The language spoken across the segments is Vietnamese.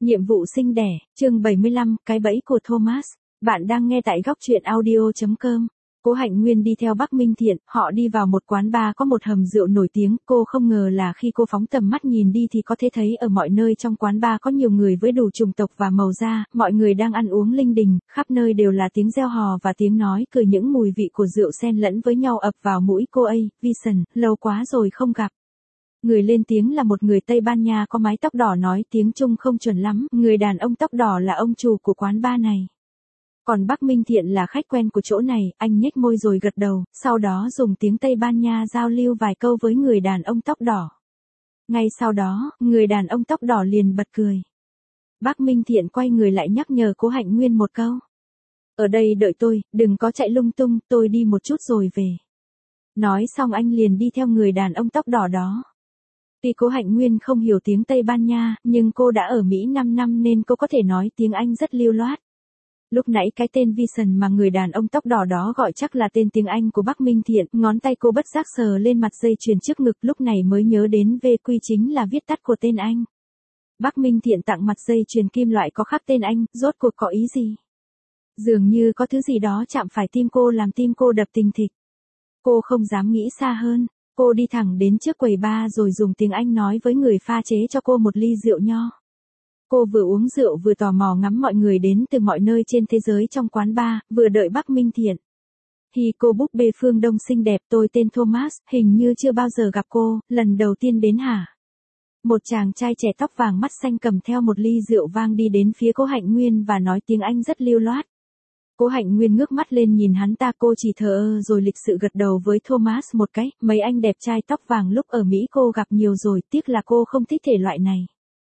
Nhiệm vụ sinh đẻ, chương 75, cái bẫy của Thomas. Bạn đang nghe tại góc truyện audio.com. Cố Hạnh Nguyên đi theo Bắc Minh Thiện, họ đi vào một quán bar có một hầm rượu nổi tiếng. Cô không ngờ là khi cô phóng tầm mắt nhìn đi thì có thể thấy ở mọi nơi trong quán bar có nhiều người với đủ chủng tộc và màu da, mọi người đang ăn uống linh đình, khắp nơi đều là tiếng reo hò và tiếng nói cười, những mùi vị của rượu xen lẫn với nhau ập vào mũi cô. Vincent, lâu quá rồi không gặp. Người lên tiếng là một người Tây Ban Nha có mái tóc đỏ, nói tiếng Trung không chuẩn lắm, người đàn ông tóc đỏ là ông chủ của quán bar này. Còn Bắc Minh Thiện là khách quen của chỗ này, anh nhếch môi rồi gật đầu, sau đó dùng tiếng Tây Ban Nha giao lưu vài câu với người đàn ông tóc đỏ. Ngay sau đó, người đàn ông tóc đỏ liền bật cười. Bắc Minh Thiện quay người lại nhắc nhở Cố Hạnh Nguyên một câu. Ở đây đợi tôi, đừng có chạy lung tung, tôi đi một chút rồi về. Nói xong anh liền đi theo người đàn ông tóc đỏ đó. Tuy Cố Hạnh Nguyên không hiểu tiếng Tây Ban Nha, nhưng cô đã ở Mỹ 5 năm nên cô có thể nói tiếng Anh rất lưu loát. Lúc nãy cái tên Vincent mà người đàn ông tóc đỏ đó gọi chắc là tên tiếng Anh của Bắc Minh Thiện, ngón tay cô bất giác sờ lên mặt dây chuyền trước ngực, lúc này mới nhớ đến VQ chính là viết tắt của tên anh. Bắc Minh Thiện tặng mặt dây chuyền kim loại có khắc tên anh, rốt cuộc có ý gì? Dường như có thứ gì đó chạm phải tim cô làm tim cô đập thình thịch. Cô không dám nghĩ xa hơn. Cô đi thẳng đến trước quầy bar rồi dùng tiếng Anh nói với người pha chế cho cô một ly rượu nho. Cô vừa uống rượu vừa tò mò ngắm mọi người đến từ mọi nơi trên thế giới trong quán bar, vừa đợi Bắc Minh Thiện. Hi, cô búp bê phương Đông xinh đẹp, tôi tên Thomas, hình như chưa bao giờ gặp cô, lần đầu tiên đến hả? Một chàng trai trẻ tóc vàng mắt xanh cầm theo một ly rượu vang đi đến phía Cố Hạnh Nguyên và nói tiếng Anh rất lưu loát. Cố Hạnh Nguyên ngước mắt lên nhìn hắn ta, cô chỉ thờ ơ rồi lịch sự gật đầu với Thomas một cái, mấy anh đẹp trai tóc vàng lúc ở Mỹ cô gặp nhiều rồi, tiếc là cô không thích thể loại này.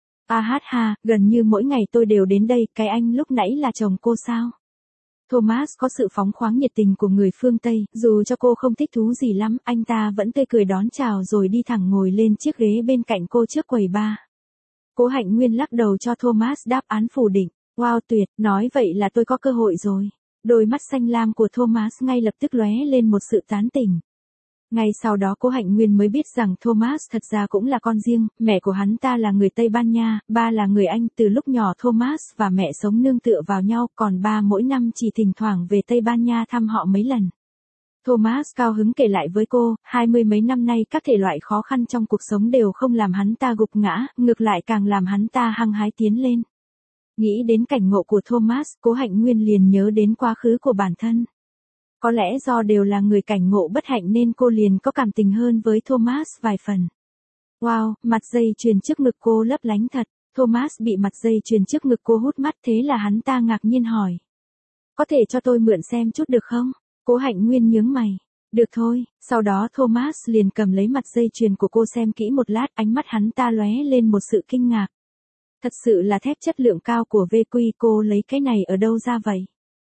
Ha, gần như mỗi ngày tôi đều đến đây, cái anh lúc nãy là chồng cô sao? Thomas có sự phóng khoáng nhiệt tình của người phương Tây, dù cho cô không thích thú gì lắm, anh ta vẫn tươi cười đón chào rồi đi thẳng ngồi lên chiếc ghế bên cạnh cô trước quầy bar. Cố Hạnh Nguyên lắc đầu cho Thomas đáp án phủ định. Wow, tuyệt, nói vậy là tôi có cơ hội rồi. Đôi mắt xanh lam của Thomas ngay lập tức lóe lên một sự tán tỉnh. Ngay sau đó Cố Hạnh Nguyên mới biết rằng Thomas thật ra cũng là con riêng, mẹ của hắn ta là người Tây Ban Nha, ba là người Anh, từ lúc nhỏ Thomas và mẹ sống nương tựa vào nhau, còn ba mỗi năm chỉ thỉnh thoảng về Tây Ban Nha thăm họ mấy lần. Thomas cao hứng kể lại với cô, 20 mấy năm nay các thể loại khó khăn trong cuộc sống đều không làm hắn ta gục ngã, ngược lại càng làm hắn ta hăng hái tiến lên. Nghĩ đến cảnh ngộ của Thomas, Cố Hạnh Nguyên liền nhớ đến quá khứ của bản thân. Có lẽ do đều là người cảnh ngộ bất hạnh nên cô liền có cảm tình hơn với Thomas vài phần. Wow, mặt dây chuyền trước ngực cô lấp lánh thật. Thomas bị mặt dây chuyền trước ngực cô hút mắt, thế là hắn ta ngạc nhiên hỏi. Có thể cho tôi mượn xem chút được không? Cố Hạnh Nguyên nhướng mày. Được thôi, sau đó Thomas liền cầm lấy mặt dây chuyền của cô xem kỹ một lát, ánh mắt hắn ta lóe lên một sự kinh ngạc. Thật sự là thép chất lượng cao của VQ, cô lấy cái này ở đâu ra vậy?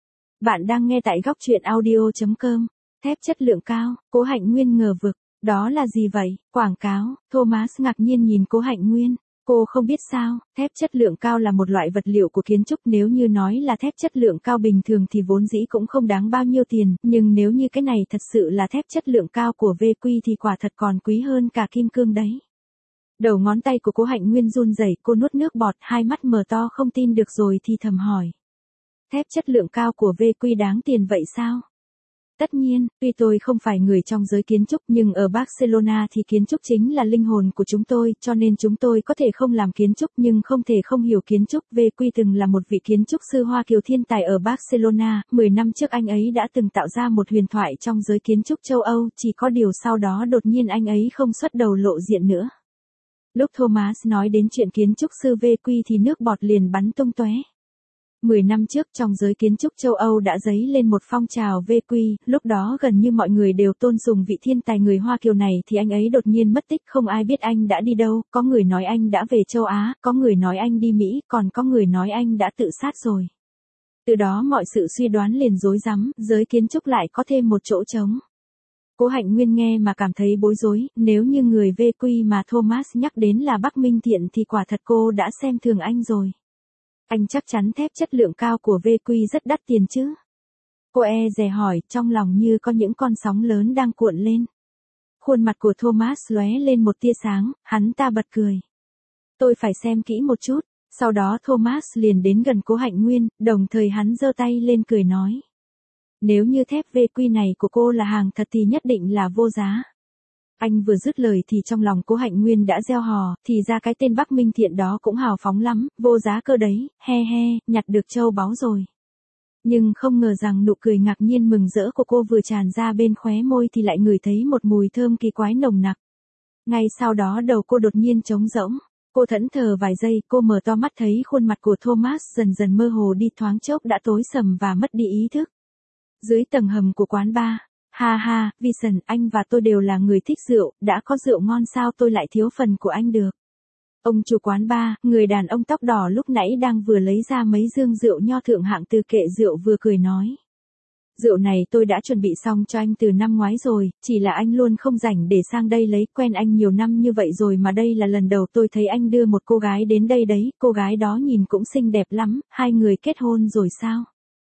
Bạn đang nghe tại góc truyện audio.com. Thép chất lượng cao, Cố Hạnh Nguyên ngờ vực, đó là gì vậy? Quảng cáo. Thomas ngạc nhiên nhìn Cố Hạnh Nguyên. Cô không biết sao, thép chất lượng cao là một loại vật liệu của kiến trúc, nếu như nói là thép chất lượng cao bình thường thì vốn dĩ cũng không đáng bao nhiêu tiền, nhưng nếu như cái này thật sự là thép chất lượng cao của VQ thì quả thật còn quý hơn cả kim cương đấy. Đầu ngón tay của Cố Hạnh Nguyên run rẩy, cô nuốt nước bọt, hai mắt mở to không tin được rồi thì thầm hỏi. Thép chất lượng cao của VQ đáng tiền vậy sao? Tất nhiên, tuy tôi không phải người trong giới kiến trúc nhưng ở Barcelona thì kiến trúc chính là linh hồn của chúng tôi, cho nên chúng tôi có thể không làm kiến trúc nhưng không thể không hiểu kiến trúc. VQ từng là một vị kiến trúc sư Hoa Kiều thiên tài ở Barcelona, 10 năm trước anh ấy đã từng tạo ra một huyền thoại trong giới kiến trúc châu Âu, chỉ có điều sau đó đột nhiên anh ấy không xuất đầu lộ diện nữa. Lúc Thomas nói đến chuyện kiến trúc sư VQ thì nước bọt liền bắn tung tóe. 10 năm trước trong giới kiến trúc châu Âu đã dấy lên một phong trào VQ, lúc đó gần như mọi người đều tôn sùng vị thiên tài người Hoa Kiều này thì anh ấy đột nhiên mất tích, không ai biết anh đã đi đâu, có người nói anh đã về châu Á, có người nói anh đi Mỹ, còn có người nói anh đã tự sát rồi. Từ đó mọi sự suy đoán liền rối rắm, giới kiến trúc lại có thêm một chỗ trống. Cố Hạnh Nguyên nghe mà cảm thấy bối rối, nếu như người VQ mà Thomas nhắc đến là Bắc Minh Thiện thì quả thật cô đã xem thường anh rồi. Anh chắc chắn thép chất lượng cao của VQ rất đắt tiền chứ? Cô dè hỏi, trong lòng như có những con sóng lớn đang cuộn lên. Khuôn mặt của Thomas lóe lên một tia sáng, hắn ta bật cười. Tôi phải xem kỹ một chút. Sau đó Thomas liền đến gần Cố Hạnh Nguyên, đồng thời hắn giơ tay lên cười nói. Nếu như thép VQ này của cô là hàng thật thì nhất định là vô giá. Anh vừa dứt lời thì trong lòng Cố Hạnh Nguyên đã reo hò, thì ra cái tên Bắc Minh Thiện đó cũng hào phóng lắm, vô giá cơ đấy, he he, nhặt được châu báu rồi. Nhưng không ngờ rằng nụ cười ngạc nhiên mừng rỡ của cô vừa tràn ra bên khóe môi thì lại ngửi thấy một mùi thơm kỳ quái nồng nặc. Ngay sau đó đầu cô đột nhiên trống rỗng. Cô thẫn thờ vài giây, cô mở to mắt thấy khuôn mặt của Thomas dần dần mơ hồ đi, thoáng chốc đã tối sầm và mất đi ý thức. Dưới tầng hầm của quán bar, ha ha, Vincent, anh và tôi đều là người thích rượu, đã có rượu ngon sao tôi lại thiếu phần của anh được. Ông chủ quán bar, người đàn ông tóc đỏ lúc nãy đang vừa lấy ra mấy dương rượu nho thượng hạng từ kệ rượu vừa cười nói. Rượu này tôi đã chuẩn bị xong cho anh từ năm ngoái rồi, chỉ là anh luôn không rảnh để sang đây lấy, quen anh nhiều năm như vậy rồi mà đây là lần đầu tôi thấy anh đưa một cô gái đến đây đấy, cô gái đó nhìn cũng xinh đẹp lắm, hai người kết hôn rồi sao?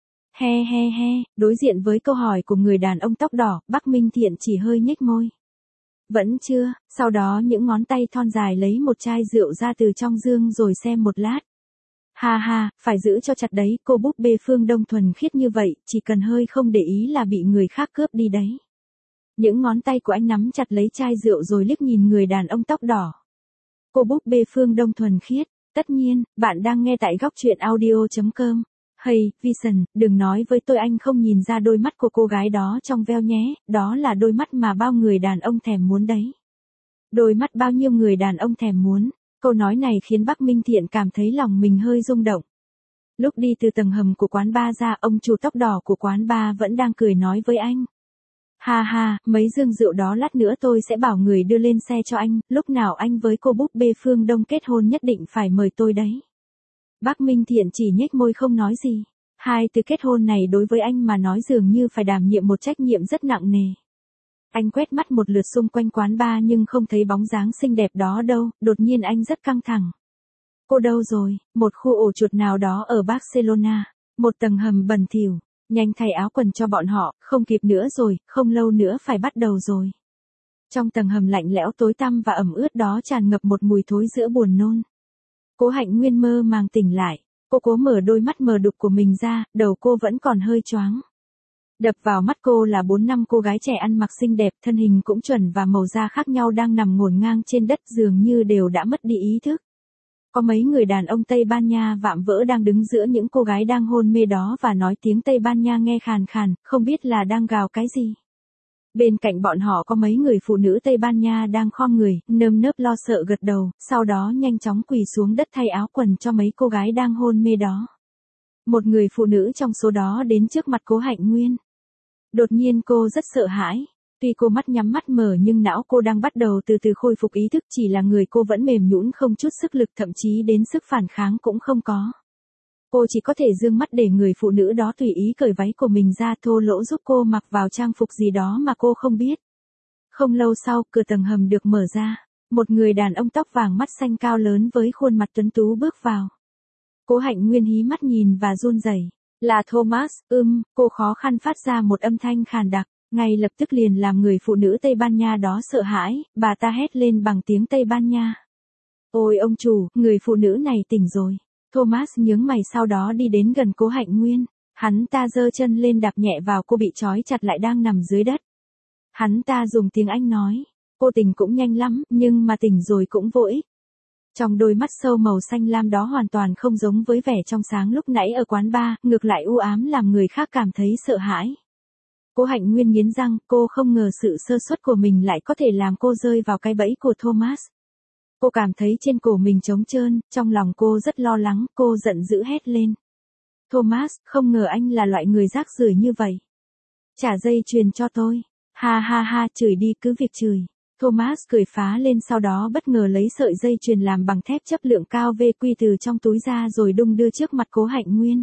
He he he, đối diện với câu hỏi của người đàn ông tóc đỏ, Bắc Minh Thiện chỉ hơi nhếch môi. Vẫn chưa, sau đó những ngón tay thon dài lấy một chai rượu ra từ trong dương rồi xem một lát. Ha ha, phải giữ cho chặt đấy, cô búp bê Phương Đông thuần khiết như vậy, chỉ cần hơi không để ý là bị người khác cướp đi đấy. Những ngón tay của anh nắm chặt lấy chai rượu rồi liếc nhìn người đàn ông tóc đỏ. Cô búp bê Phương Đông thuần khiết, tất nhiên, bạn đang nghe tại góc truyện audio.com. Hey, Vincent, đừng nói với tôi anh không nhìn ra đôi mắt của cô gái đó trong veo nhé, đó là đôi mắt mà bao người đàn ông thèm muốn đấy. Đôi mắt bao nhiêu người đàn ông thèm muốn. Câu nói này khiến Bắc Minh Thiện cảm thấy lòng mình hơi rung động. Lúc đi từ tầng hầm của quán bar ra, ông chủ tóc đỏ của quán bar vẫn đang cười nói với anh. Ha ha, mấy dương rượu đó lát nữa tôi sẽ bảo người đưa lên xe cho anh, lúc nào anh với cô búp bê Phương Đông kết hôn nhất định phải mời tôi đấy. Bắc Minh Thiện chỉ nhếch môi không nói gì. Hai từ kết hôn này đối với anh mà nói dường như phải đảm nhiệm một trách nhiệm rất nặng nề. Anh quét mắt một lượt xung quanh quán bar nhưng không thấy bóng dáng xinh đẹp đó đâu, đột nhiên anh rất căng thẳng. Cô đâu rồi, một khu ổ chuột nào đó ở Barcelona, một tầng hầm bẩn thỉu, nhanh thay áo quần cho bọn họ, không kịp nữa rồi, không lâu nữa phải bắt đầu rồi. Trong tầng hầm lạnh lẽo tối tăm và ẩm ướt đó tràn ngập một mùi thối giữa buồn nôn. Cố Hạnh Nguyên mơ màng tỉnh lại, cô cố mở đôi mắt mờ đục của mình ra, đầu cô vẫn còn hơi choáng. Đập vào mắt cô là 4-5 cô gái trẻ ăn mặc xinh đẹp, thân hình cũng chuẩn và màu da khác nhau đang nằm ngổn ngang trên đất dường như đều đã mất đi ý thức. Có mấy người đàn ông Tây Ban Nha vạm vỡ đang đứng giữa những cô gái đang hôn mê đó và nói tiếng Tây Ban Nha nghe khàn khàn, không biết là đang gào cái gì. Bên cạnh bọn họ có mấy người phụ nữ Tây Ban Nha đang khom người, nơm nớp lo sợ gật đầu, sau đó nhanh chóng quỳ xuống đất thay áo quần cho mấy cô gái đang hôn mê đó. Một người phụ nữ trong số đó đến trước mặt Cố Hạnh Nguyên. Đột nhiên cô rất sợ hãi. Tuy cô mắt nhắm mắt mở nhưng não cô đang bắt đầu từ từ khôi phục ý thức, chỉ là người cô vẫn mềm nhũn không chút sức lực, thậm chí đến sức phản kháng cũng không có. Cô chỉ có thể dương mắt để người phụ nữ đó tùy ý cởi váy của mình ra, thô lỗ giúp cô mặc vào trang phục gì đó mà cô không biết. Không lâu sau, cửa tầng hầm được mở ra. Một người đàn ông tóc vàng mắt xanh cao lớn với khuôn mặt tuấn tú bước vào. Cố Hạnh Nguyên hí mắt nhìn và run rẩy. Là Thomas, cô khó khăn phát ra một âm thanh khàn đặc, ngay lập tức liền làm người phụ nữ Tây Ban Nha đó sợ hãi, bà ta hét lên bằng tiếng Tây Ban Nha. Ôi ông chủ, người phụ nữ này tỉnh rồi. Thomas nhướng mày sau đó đi đến gần Cố Hạnh Nguyên. Hắn ta giơ chân lên đạp nhẹ vào cô bị trói chặt lại đang nằm dưới đất. Hắn ta dùng tiếng Anh nói, cô tỉnh cũng nhanh lắm, nhưng mà tỉnh rồi cũng vô ích. Trong đôi mắt sâu màu xanh lam đó hoàn toàn không giống với vẻ trong sáng lúc nãy ở quán bar, ngược lại u ám làm người khác cảm thấy sợ hãi. Cố Hạnh Nguyên nghiến răng, cô không ngờ sự sơ suất của mình lại có thể làm cô rơi vào cái bẫy của Thomas. Cô cảm thấy trên cổ mình trống trơn, trong lòng cô rất lo lắng, cô giận dữ hét lên. Thomas, không ngờ anh là loại người rác rưởi như vậy. Trả dây chuyền cho tôi. Ha ha ha, chửi đi cứ việc chửi. Thomas cười phá lên sau đó bất ngờ lấy sợi dây chuyền làm bằng thép chất lượng cao VQ từ trong túi ra rồi đung đưa trước mặt Cố Hạnh Nguyên.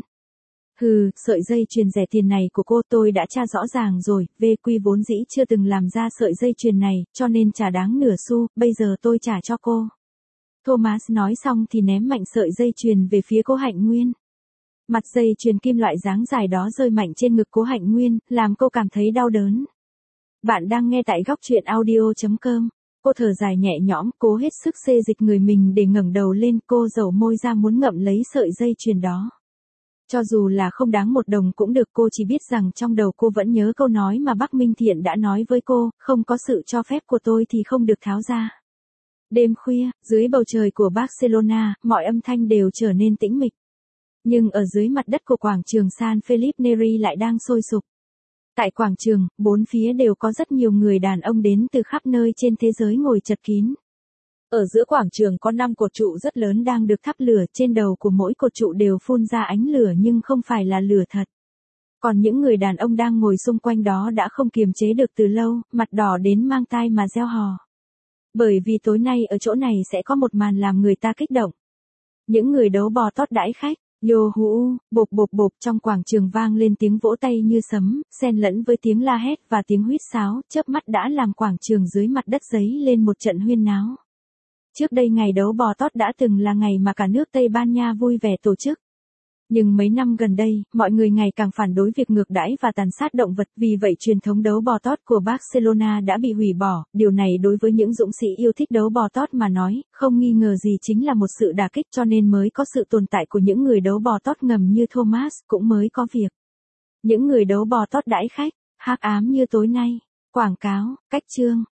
Hừ, sợi dây chuyền rẻ tiền này của cô tôi đã tra rõ ràng rồi, VQ vốn dĩ chưa từng làm ra sợi dây chuyền này, cho nên chả đáng nửa xu, bây giờ tôi trả cho cô. Thomas nói xong thì ném mạnh sợi dây chuyền về phía Cố Hạnh Nguyên. Mặt dây chuyền kim loại dáng dài đó rơi mạnh trên ngực Cố Hạnh Nguyên, làm cô cảm thấy đau đớn. Bạn đang nghe tại góc truyện audio.com. Cô thở dài nhẹ nhõm, cố hết sức xê dịch người mình để ngẩng đầu lên, cô dẩu môi ra muốn ngậm lấy sợi dây chuyền đó. Cho dù là không đáng 1 đồng cũng được, cô chỉ biết rằng trong đầu cô vẫn nhớ câu nói mà Bắc Minh Thiện đã nói với cô, không có sự cho phép của tôi thì không được tháo ra. Đêm khuya, dưới bầu trời của Barcelona, mọi âm thanh đều trở nên tĩnh mịch. Nhưng ở dưới mặt đất của quảng trường San Felipe Neri lại đang sôi sục. Tại quảng trường, 4 phía đều có rất nhiều người đàn ông đến từ khắp nơi trên thế giới ngồi chật kín. Ở giữa quảng trường có 5 cột trụ rất lớn đang được thắp lửa, trên đầu của mỗi cột trụ đều phun ra ánh lửa nhưng không phải là lửa thật. Còn những người đàn ông đang ngồi xung quanh đó đã không kiềm chế được từ lâu, mặt đỏ đến mang tai mà reo hò. Bởi vì tối nay ở chỗ này sẽ có một màn làm người ta kích động. Những người đấu bò tót đãi khách. Yo hú, bộp bộp bộp, trong quảng trường vang lên tiếng vỗ tay như sấm, xen lẫn với tiếng la hét và tiếng huýt sáo, chớp mắt đã làm quảng trường dưới mặt đất giấy lên một trận huyên náo. Trước đây ngày đấu bò tót đã từng là ngày mà cả nước Tây Ban Nha vui vẻ tổ chức. Nhưng mấy năm gần đây, mọi người ngày càng phản đối việc ngược đãi và tàn sát động vật, vì vậy truyền thống đấu bò tót của Barcelona đã bị hủy bỏ. Điều này đối với những dũng sĩ yêu thích đấu bò tót mà nói, không nghi ngờ gì chính là một sự đả kích, cho nên mới có sự tồn tại của những người đấu bò tót ngầm như Thomas, cũng mới có việc. Những người đấu bò tót đãi khách, hắc ám như tối nay. Quảng cáo, cách chương.